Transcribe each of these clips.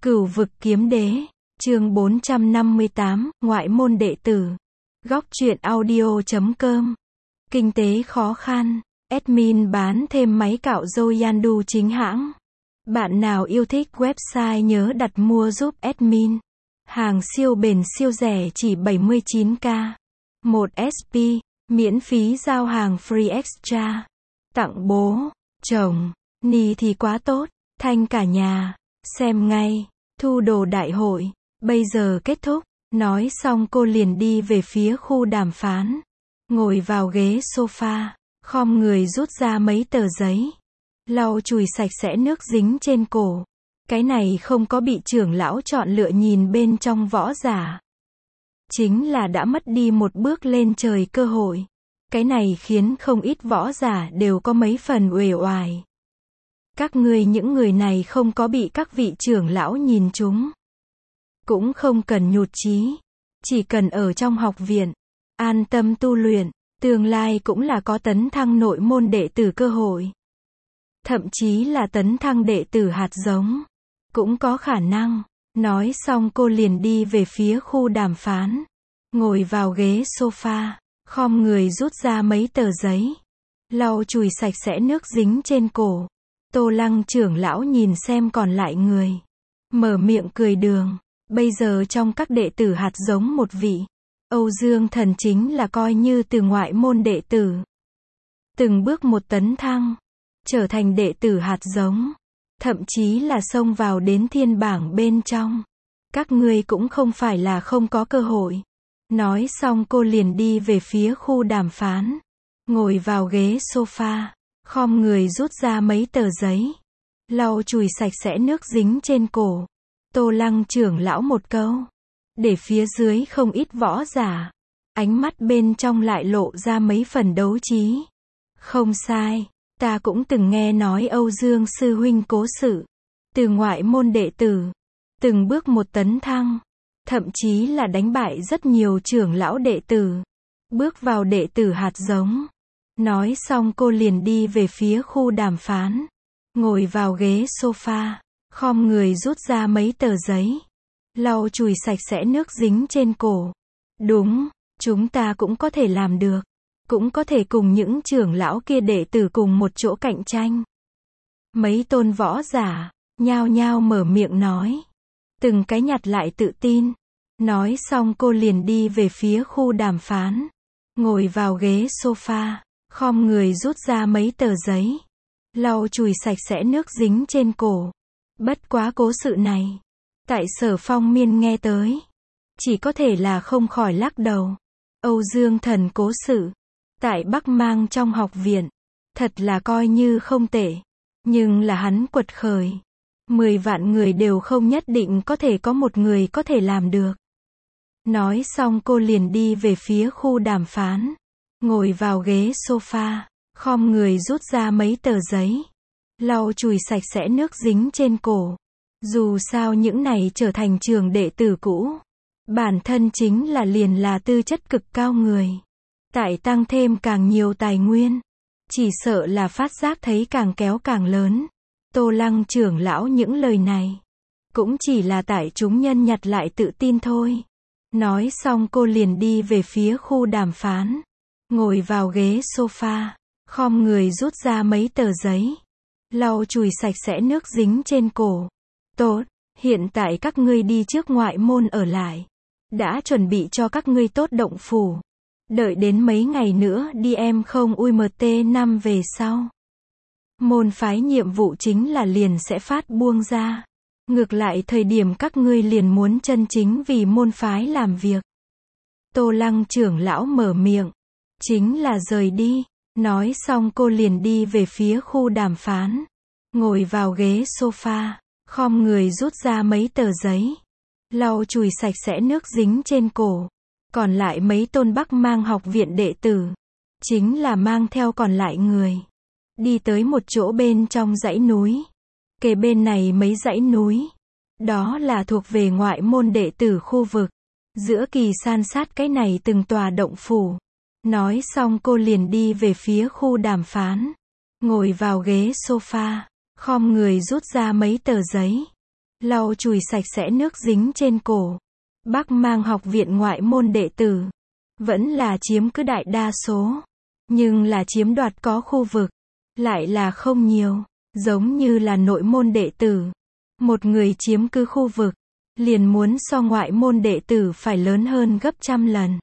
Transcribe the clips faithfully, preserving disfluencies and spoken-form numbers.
Cửu vực kiếm đế, chương bốn trăm năm mươi tám, ngoại môn đệ tử. Góc truyện audio chấm com. Kinh tế khó khăn, admin bán thêm máy cạo râu Yandu chính hãng. Bạn nào yêu thích website nhớ đặt mua giúp admin. Hàng siêu bền siêu rẻ chỉ bảy mươi chín k. một ét pê, miễn phí giao hàng free extra. Tặng bố, chồng, ni thì quá tốt, thanh cả nhà. Xem ngay, thu đồ đại hội, bây giờ kết thúc. Nói xong cô liền đi về phía khu đàm phán. Ngồi vào ghế sofa, khom người rút ra mấy tờ giấy. Lau chùi sạch sẽ nước dính trên cổ. Cái này không có bị trưởng lão chọn lựa nhìn bên trong võ giả. Chính là đã mất đi một bước lên trời cơ hội. Cái này khiến không ít võ giả đều có mấy phần uể oải. Các ngươi những người này không có bị các vị trưởng lão nhìn trúng. Cũng không cần nhụt chí. Chỉ cần ở trong học viện, an tâm tu luyện, tương lai cũng là có tấn thăng nội môn đệ tử cơ hội. Thậm chí là tấn thăng đệ tử hạt giống. Cũng có khả năng. Nói xong cô liền đi về phía khu đàm phán. Ngồi vào ghế sofa, khom người rút ra mấy tờ giấy. Lau chùi sạch sẽ nước dính trên cổ. Tô Lăng trưởng lão nhìn xem còn lại người. Mở miệng cười đường. Bây giờ trong các đệ tử hạt giống một vị. Âu Dương Thần chính là coi như từ ngoại môn đệ tử. Từng bước một tấn thăng. Trở thành đệ tử hạt giống. Thậm chí là xông vào đến thiên bảng bên trong. Các ngươi cũng không phải là không có cơ hội. Nói xong cô liền đi về phía khu đàm phán. Ngồi vào ghế sofa. Khom người rút ra mấy tờ giấy. Lau chùi sạch sẽ nước dính trên cổ. Tô Lăng trưởng lão một câu. Để phía dưới không ít võ giả. Ánh mắt bên trong lại lộ ra mấy phần đấu trí. Không sai. Ta cũng từng nghe nói Âu Dương sư huynh cố sự. Từ ngoại môn đệ tử. Từng bước một tấn thăng. Thậm chí là đánh bại rất nhiều trưởng lão đệ tử. Bước vào đệ tử hạt giống. Nói xong cô liền đi về phía khu đàm phán. Ngồi vào ghế sofa. Khom người rút ra mấy tờ giấy. Lau chùi sạch sẽ nước dính trên cổ. Đúng, chúng ta cũng có thể làm được. Cũng có thể cùng những trưởng lão kia đệ tử cùng một chỗ cạnh tranh. Mấy tôn võ giả, nhao nhao mở miệng nói. Từng cái nhặt lại tự tin. Nói xong cô liền đi về phía khu đàm phán. Ngồi vào ghế sofa. Khom người rút ra mấy tờ giấy. Lau chùi sạch sẽ nước dính trên cổ. Bất quá cố sự này. Tại Sở Phong Miên nghe tới. Chỉ có thể là không khỏi lắc đầu. Âu Dương Thần cố sự. Tại Bắc Mang trong học viện. Thật là coi như không tệ. Nhưng là hắn quật khởi. Mười vạn người đều không nhất định có thể có một người có thể làm được. Nói xong cô liền đi về phía khu đàm phán. Ngồi vào ghế sofa. Khom người rút ra mấy tờ giấy. Lau chùi sạch sẽ nước dính trên cổ. Dù sao những này trở thành trường đệ tử cũ. Bản thân chính là liền là tư chất cực cao người. Tại tăng thêm càng nhiều tài nguyên. Chỉ sợ là phát giác thấy càng kéo càng lớn. Tô Lăng trưởng lão những lời này. Cũng chỉ là tại chúng nhân nhặt lại tự tin thôi. Nói xong cô liền đi về phía khu đàm phán. Ngồi vào ghế sofa. Khom người rút ra mấy tờ giấy. Lau chùi sạch sẽ nước dính trên cổ. Tốt, hiện tại các ngươi đi trước ngoại môn ở lại. Đã chuẩn bị cho các ngươi tốt động phủ. Đợi đến mấy ngày nữa đi em không u em tê năm về sau. Môn phái nhiệm vụ chính là liền sẽ phát buông ra. Ngược lại thời điểm các ngươi liền muốn chân chính vì môn phái làm việc. Tô Lăng trưởng lão mở miệng. Chính là rời đi. Nói xong cô liền đi về phía khu đàm phán. Ngồi vào ghế sofa. Khom người rút ra mấy tờ giấy. Lau chùi sạch sẽ nước dính trên cổ. Còn lại mấy tôn Bắc Mang học viện đệ tử. Chính là mang theo còn lại người. Đi tới một chỗ bên trong dãy núi. Kề bên này mấy dãy núi. Đó là thuộc về ngoại môn đệ tử khu vực. Giữa kỳ san sát cái này từng tòa động phủ. Nói xong cô liền đi về phía khu đàm phán. Ngồi vào ghế sofa. Khom người rút ra mấy tờ giấy. lau chùi sạch sẽ nước dính trên cổ. Bắc Mang học viện ngoại môn đệ tử, vẫn là chiếm cứ đại đa số. Nhưng là chiếm đoạt có khu vực, lại là không nhiều. Giống như là nội môn đệ tử. Một người chiếm cứ khu vực, liền muốn so ngoại môn đệ tử phải lớn hơn gấp trăm lần.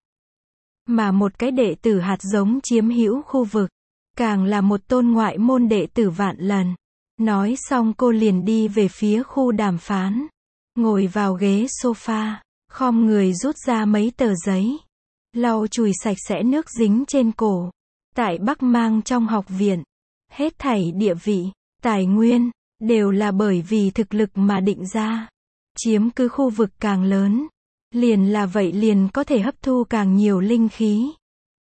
Mà một cái đệ tử hạt giống chiếm hữu khu vực, càng là một tôn ngoại môn đệ tử vạn lần. Nói xong cô liền đi về phía khu đàm phán. Ngồi vào ghế sofa, khom người rút ra mấy tờ giấy. Lau chùi sạch sẽ nước dính trên cổ. Tại Bắc Mang trong học viện, hết thảy địa vị, tài nguyên, đều là bởi vì thực lực mà định ra. Chiếm cứ khu vực càng lớn, liền là vậy liền có thể hấp thu càng nhiều linh khí.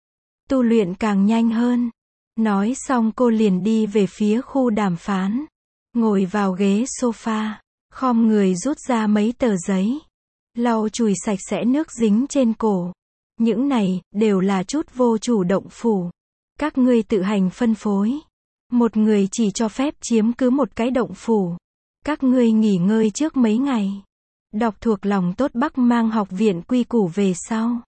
Tu luyện càng nhanh hơn. Nói xong cô liền đi về phía khu đàm phán. Ngồi vào ghế sofa, khom người rút ra mấy tờ giấy. Lau chùi sạch sẽ nước dính trên cổ. Những này, đều là chút vô chủ động phủ. Các ngươi tự hành phân phối. Một người chỉ cho phép chiếm cứ một cái động phủ. Các ngươi nghỉ ngơi trước mấy ngày. Đọc thuộc lòng tốt Bắc Mang học viện quy củ về sau.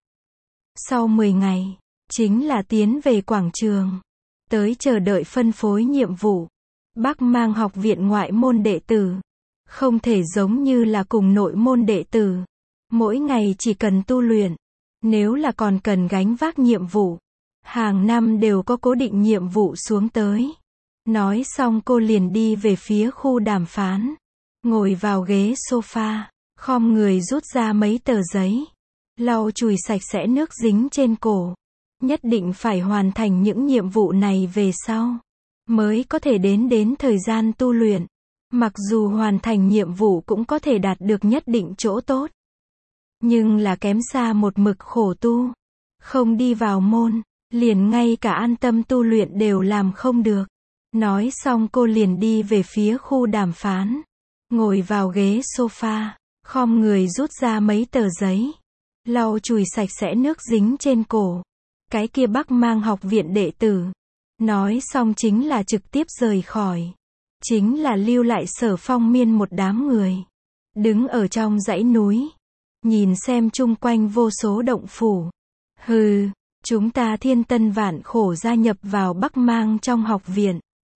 Sau mười ngày, chính là tiến về quảng trường. Tới chờ đợi phân phối nhiệm vụ. Bắc Mang học viện ngoại môn đệ tử. Không thể giống như là cùng nội môn đệ tử. Mỗi ngày chỉ cần tu luyện. Nếu là còn cần gánh vác nhiệm vụ. Hàng năm đều có cố định nhiệm vụ xuống tới. Nói xong cô liền đi về phía khu đàm phán. Ngồi vào ghế sofa, khom người rút ra mấy tờ giấy. Lau chùi sạch sẽ nước dính trên cổ. Nhất định phải hoàn thành những nhiệm vụ này về sau. Mới có thể đến đến thời gian tu luyện. Mặc dù hoàn thành nhiệm vụ cũng có thể đạt được nhất định chỗ tốt. Nhưng là kém xa một mực khổ tu. Không đi vào môn, liền ngay cả an tâm tu luyện đều làm không được. Nói xong cô liền đi về phía khu đàm phán. Ngồi vào ghế sofa, khom người rút ra mấy tờ giấy. Lau chùi sạch sẽ nước dính trên cổ. Cái kia Bắc Mang học viện đệ tử. Nói xong chính là trực tiếp rời khỏi. Chính là lưu lại Sở Phong Miên một đám người. Đứng ở trong dãy núi. Nhìn xem chung quanh vô số động phủ. Hừ, chúng ta thiên tân vạn khổ gia nhập vào Bắc Mang trong học viện.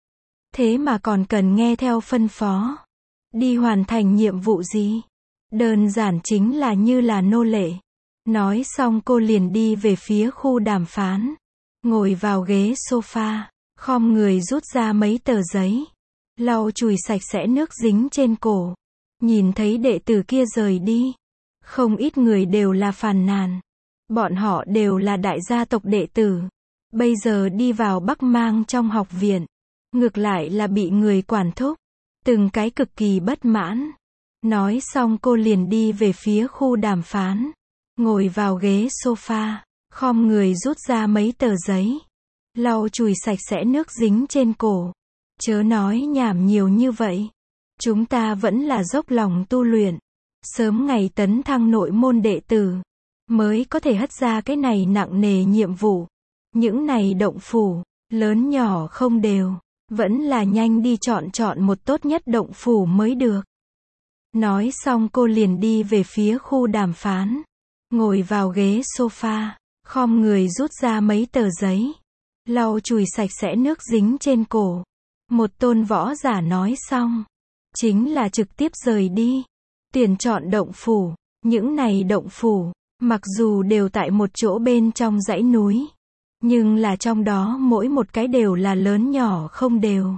Thế mà còn cần nghe theo phân phó. Đi hoàn thành nhiệm vụ gì? Đơn giản chính là như là nô lệ. Nói xong cô liền đi về phía khu đàm phán. Ngồi vào ghế sofa, khom người rút ra mấy tờ giấy. Lau chùi sạch sẽ nước dính trên cổ. Nhìn thấy đệ tử kia rời đi. Không ít người đều là phàn nàn. Bọn họ đều là đại gia tộc đệ tử. Bây giờ đi vào Bắc Mang trong học viện. Ngược lại là bị người quản thúc. Từng cái cực kỳ bất mãn. Nói xong cô liền đi về phía khu đàm phán. Ngồi vào ghế sofa, khom người rút ra mấy tờ giấy. Lau chùi sạch sẽ nước dính trên cổ. Chớ nói nhảm nhiều như vậy. Chúng ta vẫn là dốc lòng tu luyện. Sớm ngày tấn thăng nội môn đệ tử. Mới có thể hất ra cái này nặng nề nhiệm vụ. Những này động phủ, lớn nhỏ không đều. Vẫn là nhanh đi chọn chọn một tốt nhất động phủ mới được. Nói xong cô liền đi về phía khu đàm phán. Ngồi vào ghế sofa, khom người rút ra mấy tờ giấy. Lau chùi sạch sẽ nước dính trên cổ. Một tôn võ giả nói xong. Chính là trực tiếp rời đi. Tuyển chọn động phủ. Những này động phủ, mặc dù đều tại một chỗ bên trong dãy núi. Nhưng là trong đó mỗi một cái đều là lớn nhỏ không đều.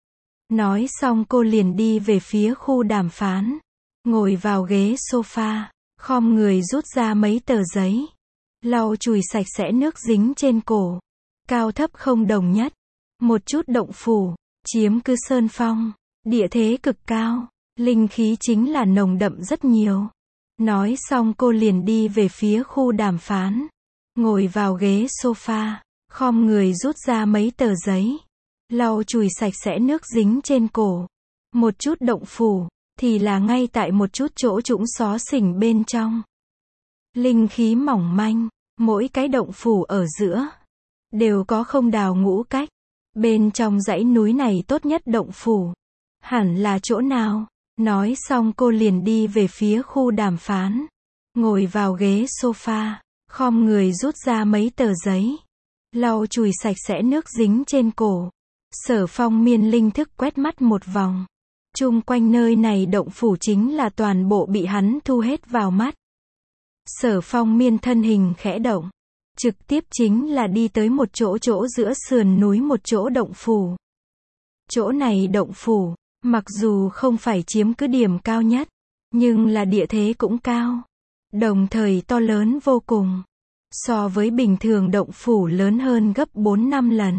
Nói xong cô liền đi về phía khu đàm phán. Ngồi vào ghế sofa, khom người rút ra mấy tờ giấy. Lau chùi sạch sẽ nước dính trên cổ. Cao thấp không đồng nhất. Một chút động phủ, chiếm cứ sơn phong. Địa thế cực cao. Linh khí chính là nồng đậm rất nhiều. Nói xong cô liền đi về phía khu đàm phán. Ngồi vào ghế sofa, khom người rút ra mấy tờ giấy. Lau chùi sạch sẽ nước dính trên cổ. Một chút động phủ, thì là ngay tại một chút chỗ trũng xó xỉnh bên trong. Linh khí mỏng manh, mỗi cái động phủ ở giữa. Đều có không đào ngũ cách. Bên trong dãy núi này tốt nhất động phủ. Hẳn là chỗ nào? Nói xong cô liền đi về phía khu đàm phán. Ngồi vào ghế sofa, khom người rút ra mấy tờ giấy. Lau chùi sạch sẽ nước dính trên cổ. Sở Phong Miên linh thức quét mắt một vòng. Chung quanh nơi này động phủ chính là toàn bộ bị hắn thu hết vào mắt. Sở Phong Miên thân hình khẽ động. Trực tiếp chính là đi tới một chỗ chỗ giữa sườn núi một chỗ động phủ. Chỗ này động phủ, mặc dù không phải chiếm cứ điểm cao nhất, nhưng là địa thế cũng cao. Đồng thời to lớn vô cùng. So với bình thường động phủ lớn hơn gấp bốn năm lần.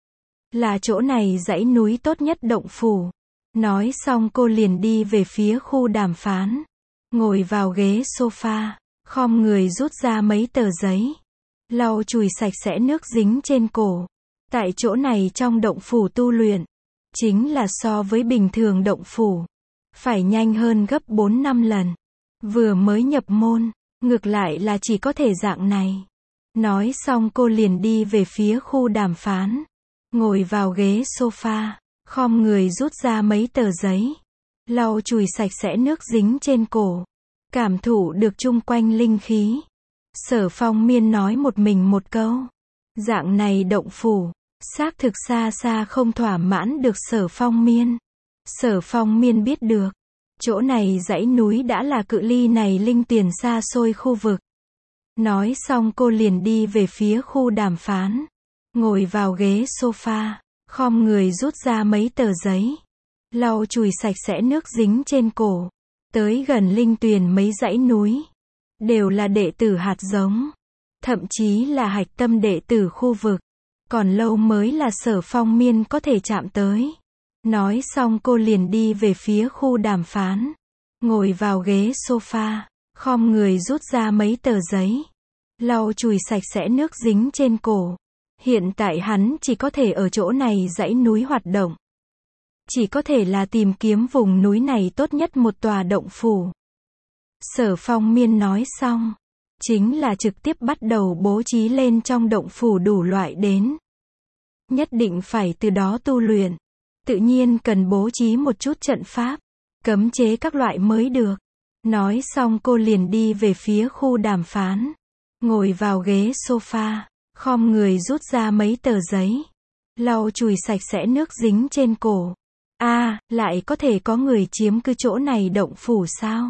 Là chỗ này dãy núi tốt nhất động phủ. Nói xong cô liền đi về phía khu đàm phán. Ngồi vào ghế sofa, khom người rút ra mấy tờ giấy. Lau chùi sạch sẽ nước dính trên cổ. Tại chỗ này trong động phủ tu luyện, chính là so với bình thường động phủ, phải nhanh hơn gấp bốn năm lần. Vừa mới nhập môn, ngược lại là chỉ có thể dạng này. Nói xong cô liền đi về phía khu đàm phán. Ngồi vào ghế sofa, khom người rút ra mấy tờ giấy. Lau chùi sạch sẽ nước dính trên cổ. Cảm thụ được chung quanh linh khí. Sở Phong Miên nói một mình một câu. Dạng này động phủ, xác thực xa xa không thỏa mãn được Sở Phong Miên. Sở Phong Miên biết được, chỗ này dãy núi đã là cự ly này linh tiền xa xôi khu vực. Nói xong cô liền đi về phía khu đàm phán. Ngồi vào ghế sofa, khom người rút ra mấy tờ giấy. Lau chùi sạch sẽ nước dính trên cổ. Tới gần linh tuyền mấy dãy núi. Đều là đệ tử hạt giống. Thậm chí là hạch tâm đệ tử khu vực. Còn lâu mới là Sở Phong Miên có thể chạm tới. Nói xong cô liền đi về phía khu đàm phán. Ngồi vào ghế sofa, khom người rút ra mấy tờ giấy. Lau chùi sạch sẽ nước dính trên cổ. Hiện tại hắn chỉ có thể ở chỗ này dãy núi hoạt động. Chỉ có thể là tìm kiếm vùng núi này tốt nhất một tòa động phủ. Sở Phong Miên nói xong, chính là trực tiếp bắt đầu bố trí lên trong động phủ đủ loại đến. Nhất định phải từ đó tu luyện. Tự nhiên cần bố trí một chút trận pháp, cấm chế các loại mới được. Nói xong cô liền đi về phía khu đàm phán. Ngồi vào ghế sofa, khom người rút ra mấy tờ giấy. Lau chùi sạch sẽ nước dính trên cổ. A, à, lại có thể có người chiếm cứ chỗ này động phủ sao?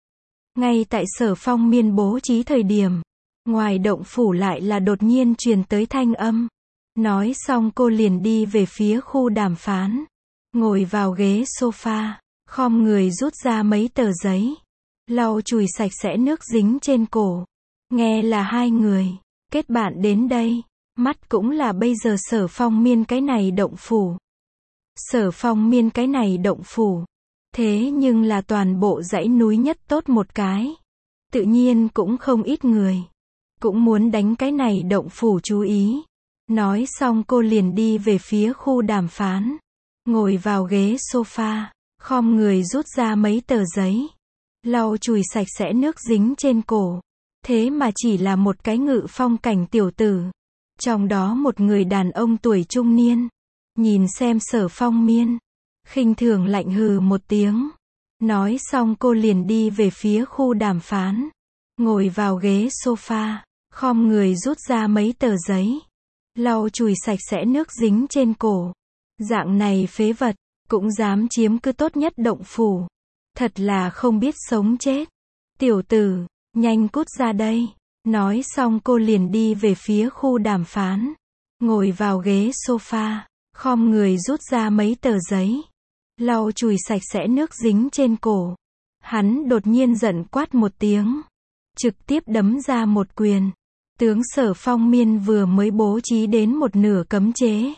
Ngay tại Sở Phong Miên bố trí thời điểm, ngoài động phủ lại là đột nhiên truyền tới thanh âm. Nói xong cô liền đi về phía khu đàm phán. Ngồi vào ghế sofa, khom người rút ra mấy tờ giấy. Lau chùi sạch sẽ nước dính trên cổ. Nghe là hai người kết bạn đến đây. Mắt cũng là bây giờ Sở Phong Miên cái này động phủ. Sở Phong Miên cái này động phủ. Thế nhưng là toàn bộ dãy núi nhất tốt một cái. Tự nhiên cũng không ít người. Cũng muốn đánh cái này động phủ chú ý. Nói xong cô liền đi về phía khu đàm phán. Ngồi vào ghế sofa, khom người rút ra mấy tờ giấy. Lau chùi sạch sẽ nước dính trên cổ. Thế mà chỉ là một cái ngự phong cảnh tiểu tử. Trong đó một người đàn ông tuổi trung niên. Nhìn xem Sở Phong Miên. Khinh thường lạnh hừ một tiếng. Nói xong cô liền đi về phía khu đàm phán. Ngồi vào ghế sofa, khom người rút ra mấy tờ giấy. Lau chùi sạch sẽ nước dính trên cổ. Dạng này phế vật, cũng dám chiếm cứ tốt nhất động phủ. Thật là không biết sống chết. Tiểu tử, nhanh cút ra đây. Nói xong cô liền đi về phía khu đàm phán. Ngồi vào ghế sofa, khom người rút ra mấy tờ giấy. Lau chùi sạch sẽ nước dính trên cổ. Hắn đột nhiên giận quát một tiếng. Trực tiếp đấm ra một quyền. Tướng Sở Phong Miên vừa mới bố trí đến một nửa cấm chế.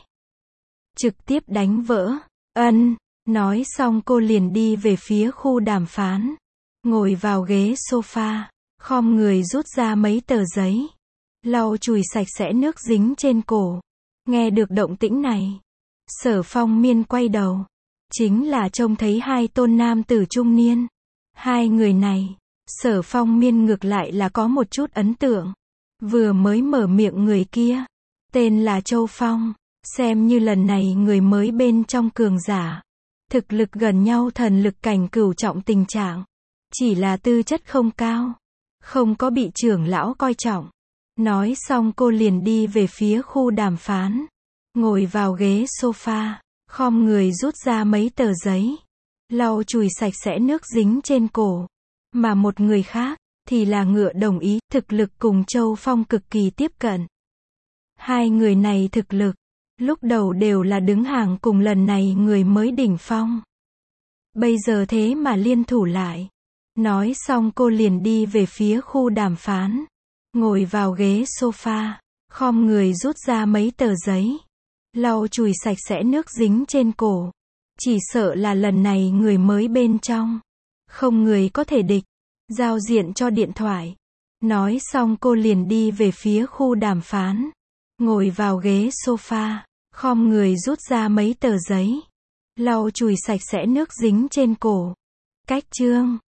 Trực tiếp đánh vỡ. Ân. Nói xong cô liền đi về phía khu đàm phán. Ngồi vào ghế sofa. Khom người rút ra mấy tờ giấy. Lau chùi sạch sẽ nước dính trên cổ. Nghe được động tĩnh này. Sở Phong Miên quay đầu. Chính là trông thấy hai tôn nam tử trung niên. Hai người này, Sở Phong Miên ngược lại là có một chút ấn tượng. Vừa mới mở miệng người kia, tên là Châu Phong, xem như lần này người mới bên trong cường giả. Thực lực gần nhau thần lực cảnh cửu trọng tình trạng. Chỉ là tư chất không cao. Không có bị trưởng lão coi trọng. Nói xong cô liền đi về phía khu đàm phán. Ngồi vào ghế sofa. Khom người rút ra mấy tờ giấy. Lau chùi sạch sẽ nước dính trên cổ. Mà một người khác, thì là Ngựa đồng ý, thực lực cùng Châu Phong cực kỳ tiếp cận. Hai người này thực lực, lúc đầu đều là đứng hàng cùng lần này người mới đỉnh phong. Bây giờ thế mà liên thủ lại. Nói xong cô liền đi về phía khu đàm phán. Ngồi vào ghế sofa, khom người rút ra mấy tờ giấy. Lau chùi sạch sẽ nước dính trên cổ. Chỉ sợ là lần này người mới bên trong. Không người có thể địch. Giao diện cho điện thoại. Nói xong cô liền đi về phía khu đàm phán. Ngồi vào ghế sofa. Khom người rút ra mấy tờ giấy. Lau chùi sạch sẽ nước dính trên cổ. Cách chương